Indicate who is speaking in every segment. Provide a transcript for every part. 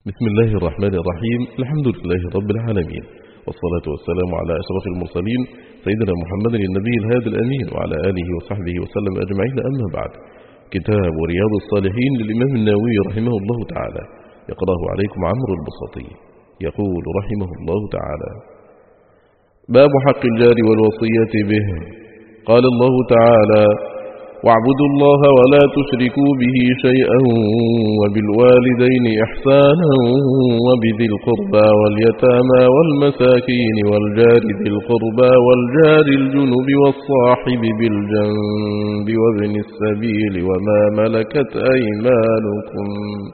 Speaker 1: بسم الله الرحمن الرحيم. الحمد لله رب العالمين، والصلاة والسلام على أشرف المرسلين سيدنا محمد النبي الهادي الأمين وعلى آله وصحبه وسلم أجمعين. أما بعد، كتاب رياض الصالحين للإمام النووي رحمه الله تعالى، يقرأه عليكم عمرو البسطي. يقول رحمه الله تعالى: باب حق الجار والوصية به. قال الله تعالى: واعبدوا الله ولا تشركوا به شيئا وبالوالدين إحسانا وبذي القربى واليتامى والمساكين والجار ذي القربى والجار الجنب والصاحب بالجنب وابن السبيل وما ملكت أيمانكم.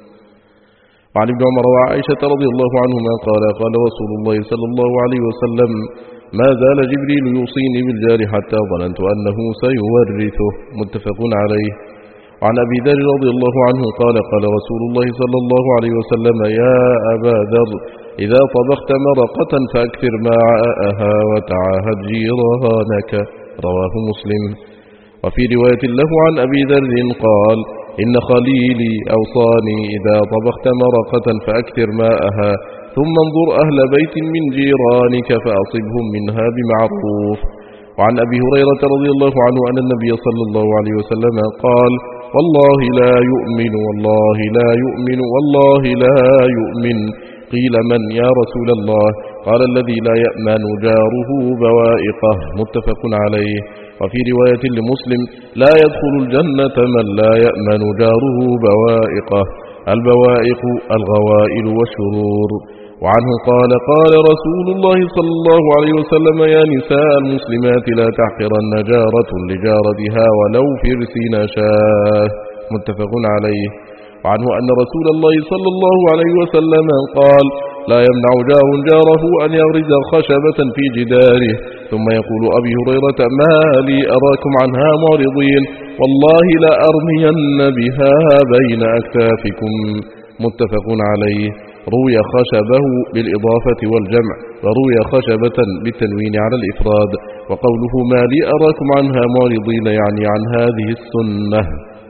Speaker 1: وعن ابن عمر وعائشة رضي الله عنهما قال: قال رسول الله صلى الله عليه وسلم: ما زال جبريل يوصيني بالجار حتى ظننت أنه سيورثه. متفق عليه. وعن أبي ذر رضي الله عنه قال: قال رسول الله صلى الله عليه وسلم: يا أبا ذر، إذا طبخت مرقة فأكثر ماءها وتعاهد جيرانك. رواه مسلم. وفي رواية له عن أبي ذر قال: إن خليلي أوصاني إذا طبخت مرقة فأكثر ماءها، ثم انظر أهل بيت من جيرانك فأصبهم منها بمعروف. وعن أبي هريرة رضي الله عنه أن النبي صلى الله عليه وسلم قال: والله لا يؤمن، والله لا يؤمن، والله لا يؤمن. قيل: من يا رسول الله؟ قال: الذي لا يأمن جاره بوائقه. متفق عليه. وفي رواية لمسلم: لا يدخل الجنة من لا يأمن جاره بوائقه. البوائق الغوائل والشرور. وعنه قال: قال رسول الله صلى الله عليه وسلم: يا نساء المسلمات لا تحقرن جارة لجارتها ولو فرس نشاه. متفق عليه. وعنه أن رسول الله صلى الله عليه وسلم قال: لا يمنع جار جاره أن يغرز خشبة في جداره. ثم يقول أبي هريرة: ما لي أراكم عنها معرضين، والله لأرمين بها بين أكتافكم. متفق عليه. روي خشبه بالإضافة والجمع، وروي خشبة بالتنوين على الإفراد. وقوله ما لي أراكم عنها معرضين يعني عن هذه السنة.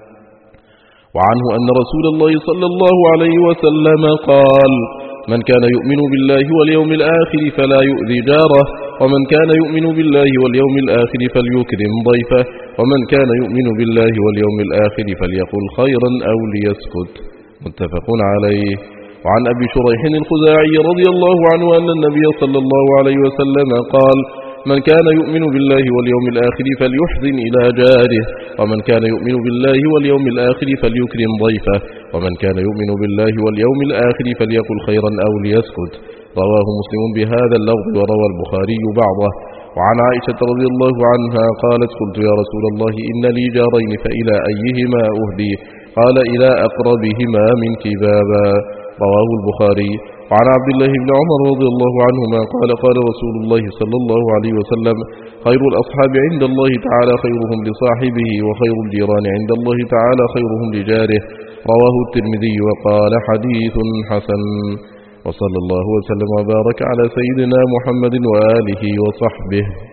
Speaker 1: وعنه أن رسول الله صلى الله عليه وسلم قال: من كان يؤمن بالله واليوم الآخر فلا يؤذي جاره، ومن كان يؤمن بالله واليوم الآخر فليكرم ضيفه، ومن كان يؤمن بالله واليوم الآخر فليقل خيرا أو ليسكت. متفق عليه. وعن أبي شريح الخزاعي رضي الله عنه أن النبي صلى الله عليه وسلم قال: من كان يؤمن بالله واليوم الآخر فليحزن إلى جاره، ومن كان يؤمن بالله واليوم الآخر فليكرم ضيفه، ومن كان يؤمن بالله واليوم الآخر فليقل خيرا أو ليسكت. رواه مسلم بهذا اللفظ، وروى البخاري بعضه. وعن عائشة رضي الله عنها قالت: قلت يا رسول الله إن لي جارين فإلى أيهما أهدي؟ قال: إلى أقربهما منك بابا. رواه البخاري. وعن عبد الله بن عمر رضي الله عنهما قال: قال رسول الله صلى الله عليه وسلم: خير الأصحاب عند الله تعالى خيرهم لصاحبه، وخير الجيران عند الله تعالى خيرهم لجاره. رواه الترمذي وقال: حديث حسن. وصلى الله وسلم وبارك على سيدنا محمد وآله وصحبه.